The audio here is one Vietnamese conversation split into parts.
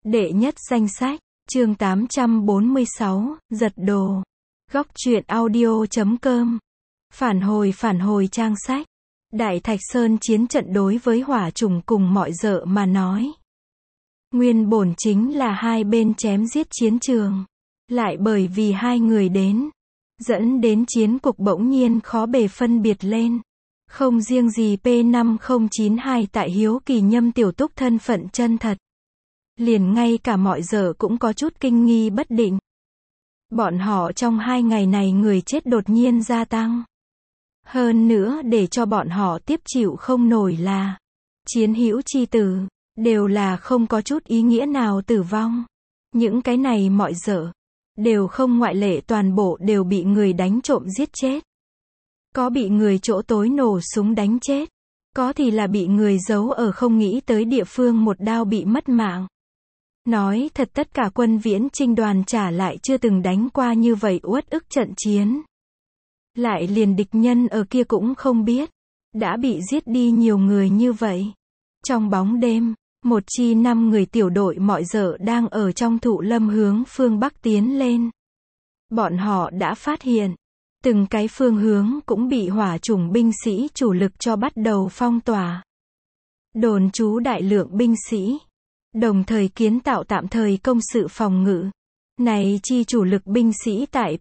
Đệ nhất danh sách, chương 846, giật đồ. Góc truyện audio.com. Phản hồi trang sách. Đại Thạch Sơn chiến trận đối với hỏa trùng cùng mọi dợ mà nói. Nguyên bổn chính là hai bên chém giết chiến trường. Lại bởi vì hai người đến, dẫn đến chiến cuộc bỗng nhiên khó bề phân biệt lên. Không riêng gì P5092 tại Hiếu Kỳ Nhâm tiểu túc thân phận chân thật. Liền ngay cả mọi dợ cũng có chút kinh nghi bất định. Bọn họ trong 2 ngày này người chết đột nhiên gia tăng. Hơn nữa để cho bọn họ tiếp chịu không nổi là chiến hữu chi tử, đều là không có chút ý nghĩa nào tử vong. Những cái này mọi dợ, đều không ngoại lệ toàn bộ đều bị người đánh trộm giết chết. Có bị người chỗ tối nổ súng đánh chết, có thì là bị người giấu ở không nghĩ tới địa phương một đao bị mất mạng. Nói thật tất cả quân viễn chinh đoàn trả lại chưa từng đánh qua như vậy uất ức trận chiến. Lại liền địch nhân ở kia cũng không biết, đã bị giết đi nhiều người như vậy. Trong bóng đêm, một chi 5 người tiểu đội mọi dợ đang ở trong thụ lâm hướng phương Bắc tiến lên. Bọn họ đã phát hiện, từng cái phương hướng cũng bị hỏa chủng binh sĩ chủ lực cho bắt đầu phong tỏa. Đồn trú đại lượng binh sĩ, đồng thời kiến tạo tạm thời công sự phòng ngự. Này chi chủ lực binh sĩ tại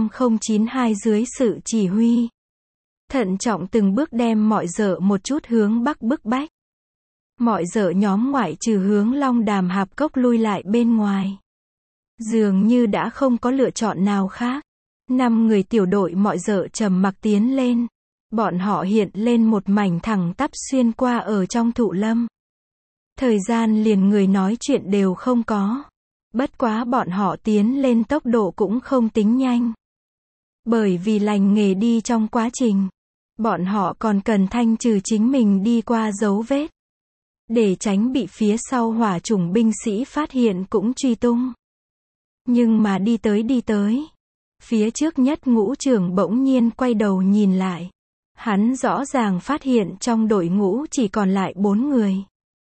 P5092 dưới sự chỉ huy. Thận trọng từng bước đem mọi dợ một chút hướng Bắc bức bách. Mọi dợ nhóm ngoại trừ hướng Long Đàm Hạp Cốc lui lại bên ngoài. Dường như đã không có lựa chọn nào khác. 5 người tiểu đội mọi dợ trầm mặc tiến lên. Bọn họ hiện lên một mảnh thẳng tắp xuyên qua ở trong thụ lâm. Thời gian liền người nói chuyện đều không có. Bất quá bọn họ tiến lên tốc độ cũng không tính nhanh. Bởi vì lành nghề đi trong quá trình, bọn họ còn cần thanh trừ chính mình đi qua dấu vết. Để tránh bị phía sau hỏa chủng binh sĩ phát hiện cũng truy tung. Nhưng mà đi tới. Phía trước nhất ngũ trưởng bỗng nhiên quay đầu nhìn lại. Hắn rõ ràng phát hiện trong đội ngũ chỉ còn lại 4 người.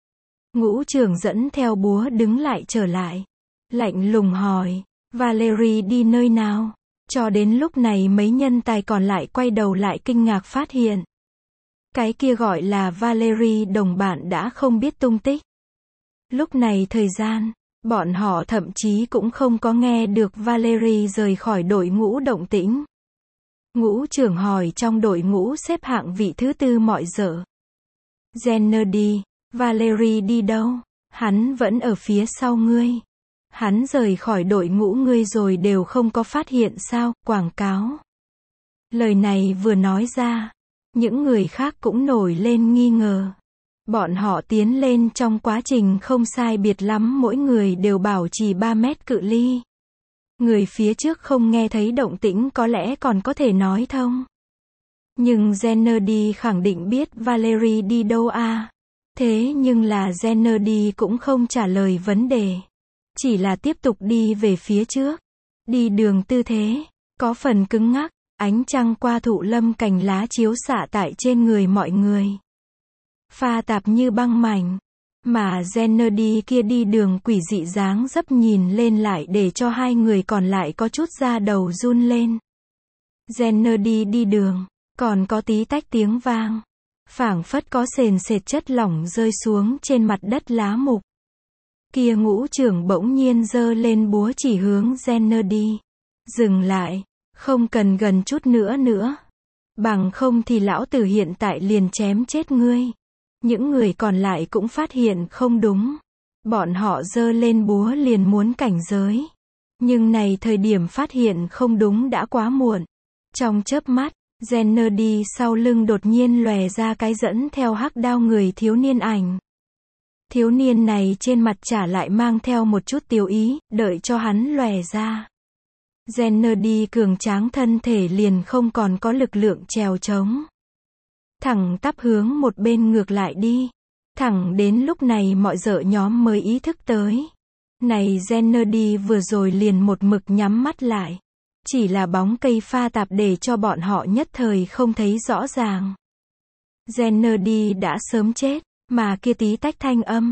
Ngũ trưởng dẫn theo búa đứng lại trở lại. Lạnh lùng hỏi, Valerie đi nơi nào? Cho đến lúc này mấy nhân tài còn lại quay đầu lại kinh ngạc phát hiện. Cái kia gọi là Valerie đồng bạn đã không biết tung tích. Lúc này thời gian, bọn họ thậm chí cũng không có nghe được Valerie rời khỏi đội ngũ động tĩnh. Ngũ trưởng hỏi trong đội ngũ xếp hạng vị thứ 4 mọi dợ. Jenner đi, Valerie đi đâu? Hắn vẫn ở phía sau ngươi. Hắn rời khỏi đội ngũ ngươi rồi đều không có phát hiện sao, quảng cáo. Lời này vừa nói ra, những người khác cũng nổi lên nghi ngờ. Bọn họ tiến lên trong quá trình không sai biệt lắm mỗi người đều bảo trì 3 mét cự ly. Người phía trước không nghe thấy động tĩnh có lẽ còn có thể nói thông. Nhưng Jenner đi khẳng định biết Valerie đi đâu à. Thế nhưng là Jenner đi cũng không trả lời vấn đề. Chỉ là tiếp tục đi về phía trước. Đi đường tư thế, có phần cứng ngắc, ánh trăng qua thụ lâm cành lá chiếu xạ tại trên người mọi người. Pha tạp như băng mảnh. Mà Jenner đi kia đi đường quỷ dị dáng dấp nhìn lên lại để cho hai người còn lại có chút da đầu run lên. Jenner đi đường, còn có tí tách tiếng vang. Phảng phất có sền sệt chất lỏng rơi xuống trên mặt đất lá mục. Kia ngũ trưởng bỗng nhiên giơ lên búa chỉ hướng Jenner đi. Dừng lại, không cần gần chút nữa. Bằng không thì lão tử hiện tại liền chém chết ngươi. Những người còn lại cũng phát hiện không đúng. Bọn họ giơ lên búa liền muốn cảnh giới. Nhưng này thời điểm phát hiện không đúng đã quá muộn. Trong chớp mắt, Jenner đi sau lưng đột nhiên lòe ra cái dẫn theo hắc đao người thiếu niên ảnh. Thiếu niên này trên mặt trả lại mang theo một chút tiêu ý, đợi cho hắn lòe ra. Jenner đi cường tráng thân thể liền không còn có lực lượng trèo trống. Thẳng tắp hướng một bên ngược lại đi. Thẳng đến lúc này mọi dợ nhóm mới ý thức tới. Này Jenner đi vừa rồi liền một mực nhắm mắt lại. Chỉ là bóng cây pha tạp để cho bọn họ nhất thời không thấy rõ ràng. Jenner đi đã sớm chết, mà kia tí tách thanh âm.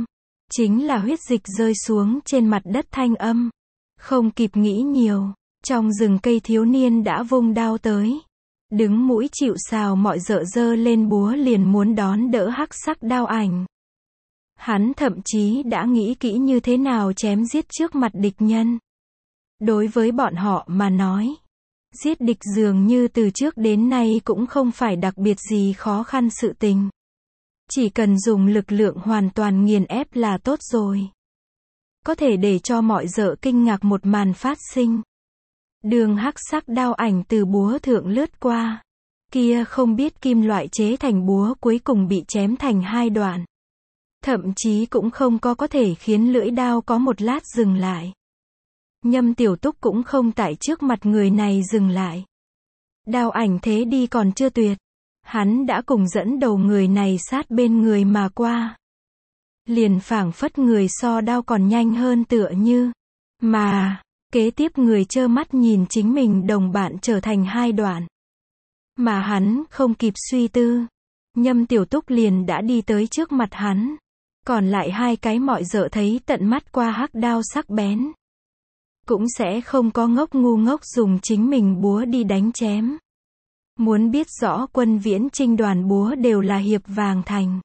Chính là huyết dịch rơi xuống trên mặt đất thanh âm. Không kịp nghĩ nhiều, trong rừng cây thiếu niên đã vung đao tới. Đứng mũi chịu sào mọi dợ dơ lên búa liền muốn đón đỡ hắc sắc đao ảnh. Hắn thậm chí đã nghĩ kỹ như thế nào chém giết trước mặt địch nhân. Đối với bọn họ mà nói, giết địch dường như từ trước đến nay cũng không phải đặc biệt gì khó khăn sự tình. Chỉ cần dùng lực lượng hoàn toàn nghiền ép là tốt rồi. Có thể để cho mọi dợ kinh ngạc một màn phát sinh. Đường hắc sắc đao ảnh từ búa thượng lướt qua. Kia không biết kim loại chế thành búa cuối cùng bị chém thành hai đoạn. Thậm chí cũng không có thể khiến lưỡi đao có một lát dừng lại. Nhâm Tiểu Túc cũng không tại trước mặt người này dừng lại. Đao ảnh thế đi còn chưa tuyệt. Hắn đã cùng dẫn đầu người này sát bên người mà qua. Liền phảng phất người so đao còn nhanh hơn tựa như. Mà, kế tiếp người trơ mắt nhìn chính mình đồng bạn trở thành hai đoạn. Mà hắn không kịp suy tư. Nhâm Tiểu Túc liền đã đi tới trước mặt hắn. Còn lại hai cái mọi dợ thấy tận mắt qua hắc đao sắc bén. Cũng sẽ không có ngốc ngu ngốc dùng chính mình búa đi đánh chém. Muốn biết rõ Quân Viễn Chinh đoàn búa đều là hiệp vàng thành.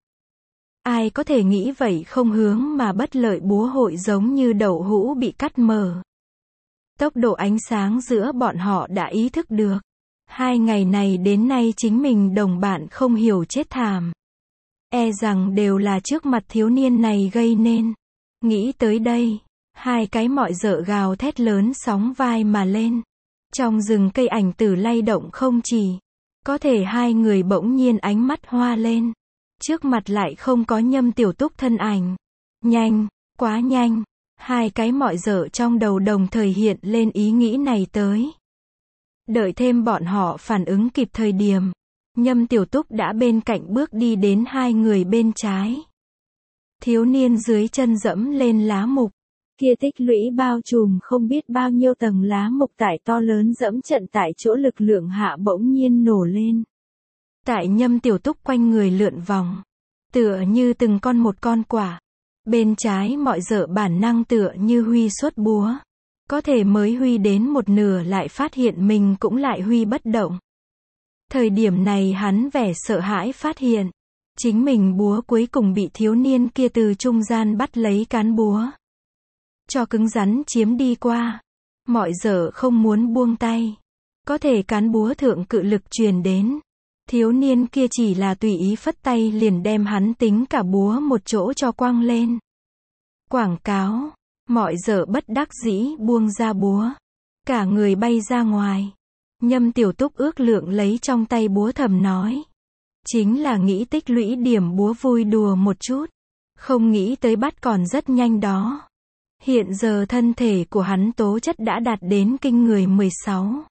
Ai có thể nghĩ vậy không hướng mà bất lợi búa hội giống như đậu hũ bị cắt mở. Tốc độ ánh sáng giữa bọn họ đã ý thức được. 2 ngày này đến nay chính mình đồng bạn không hiểu chết thảm. E rằng đều là trước mặt thiếu niên này gây nên. Nghĩ tới đây, hai cái mọi dợ gào thét lớn sóng vai mà lên. Trong rừng cây ảnh tử lay động không chỉ. Có thể hai người bỗng nhiên ánh mắt hoa lên. Trước mặt lại không có Nhâm Tiểu Túc thân ảnh. Nhanh, quá nhanh. Hai cái mọi dợ trong đầu đồng thời hiện lên ý nghĩ này tới. Đợi thêm bọn họ phản ứng kịp thời điểm. Nhâm Tiểu Túc đã bên cạnh bước đi đến hai người bên trái. Thiếu niên dưới chân dẫm lên lá mục. Kia tích lũy bao trùm không biết bao nhiêu tầng lá mục tại to lớn dẫm trận tại chỗ lực lượng hạ bỗng nhiên nổ lên. Tại Nhâm Tiểu Túc quanh người lượn vòng. Tựa như từng con một con quả. Bên trái mọi dợ bản năng tựa như huy xuất búa. Có thể mới huy đến một nửa lại phát hiện mình cũng lại huy bất động. Thời điểm này hắn vẻ sợ hãi phát hiện. Chính mình búa cuối cùng bị thiếu niên kia từ trung gian bắt lấy cán búa. Cho cứng rắn chiếm đi qua. Mọi dợ không muốn buông tay. Có thể cán búa thượng cự lực truyền đến. Thiếu niên kia chỉ là tùy ý phất tay liền đem hắn tính cả búa một chỗ cho quăng lên. Quảng cáo. Mọi dợ bất đắc dĩ buông ra búa. Cả người bay ra ngoài. Nhâm Tiểu Túc ước lượng lấy trong tay búa thầm nói. Chính là nghĩ tích lũy điểm búa vui đùa một chút. Không nghĩ tới bắt còn rất nhanh đó. Hiện giờ thân thể của hắn tố chất đã đạt đến kinh người 16.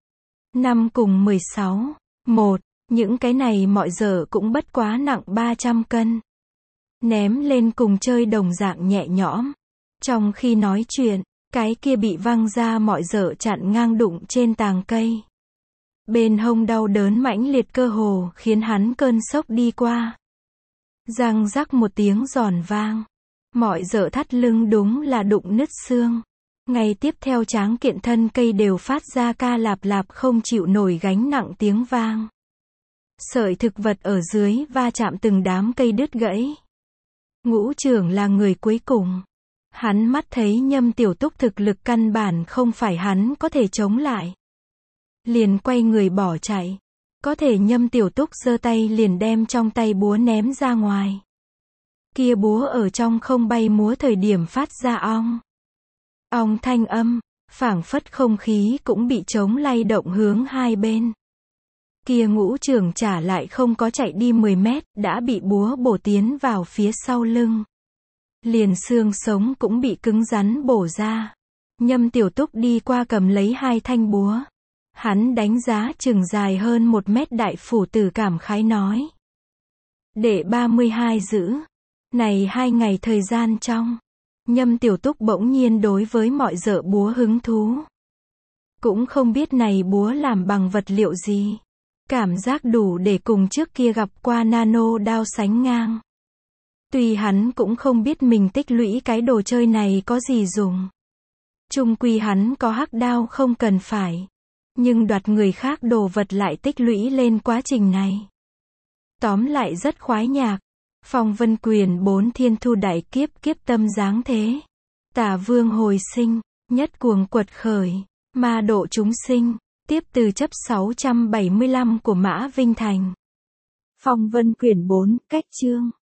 5 cùng 16. 1. Những cái này mọi giờ cũng bất quá nặng 300 cân. Ném lên cùng chơi đồng dạng nhẹ nhõm. Trong khi nói chuyện, cái kia bị văng ra mọi giờ chặn ngang đụng trên tàng cây. Bên hông đau đớn mãnh liệt cơ hồ khiến hắn cơn sốc đi qua. Răng rắc một tiếng giòn vang. Mọi dợ thắt lưng đúng là đụng nứt xương. Ngày tiếp theo tráng kiện thân cây đều phát ra ca lạp lạp không chịu nổi gánh nặng tiếng vang. Sợi thực vật ở dưới va chạm từng đám cây đứt gãy. Ngũ trưởng là người cuối cùng. Hắn mắt thấy Nhâm Tiểu Túc thực lực căn bản không phải hắn có thể chống lại. Liền quay người bỏ chạy. Có thể Nhâm Tiểu Túc giơ tay liền đem trong tay búa ném ra ngoài. Kia búa ở trong không bay múa thời điểm phát ra ong. Ong thanh âm, phảng phất không khí cũng bị trống lay động hướng hai bên. Kia ngũ trưởng trả lại không có chạy đi 10 mét, đã bị búa bổ tiến vào phía sau lưng. Liền xương sống cũng bị cứng rắn bổ ra. Nhâm Tiểu Túc đi qua cầm lấy hai thanh búa. Hắn đánh giá chừng dài hơn 1 mét đại phủ tử cảm khái nói. Đệ 32 giữ. Này 2 ngày thời gian trong. Nhâm Tiểu Túc bỗng nhiên đối với mọi dợ búa hứng thú. Cũng không biết này búa làm bằng vật liệu gì. Cảm giác đủ để cùng trước kia gặp qua nano đao sánh ngang. Tuy hắn cũng không biết mình tích lũy cái đồ chơi này có gì dùng. Chung quy hắn có hắc đao không cần phải. Nhưng đoạt người khác đồ vật lại tích lũy lên quá trình này. Tóm lại rất khoái nhạc. Phong Vân Quyền 4 thiên thu đại kiếp, kiếp tâm giáng thế. Tả vương hồi sinh, nhất cuồng quật khởi, ma độ chúng sinh. Tiếp từ chấp 675 của Mã Vinh Thành. Phong Vân Quyển 4, cách chương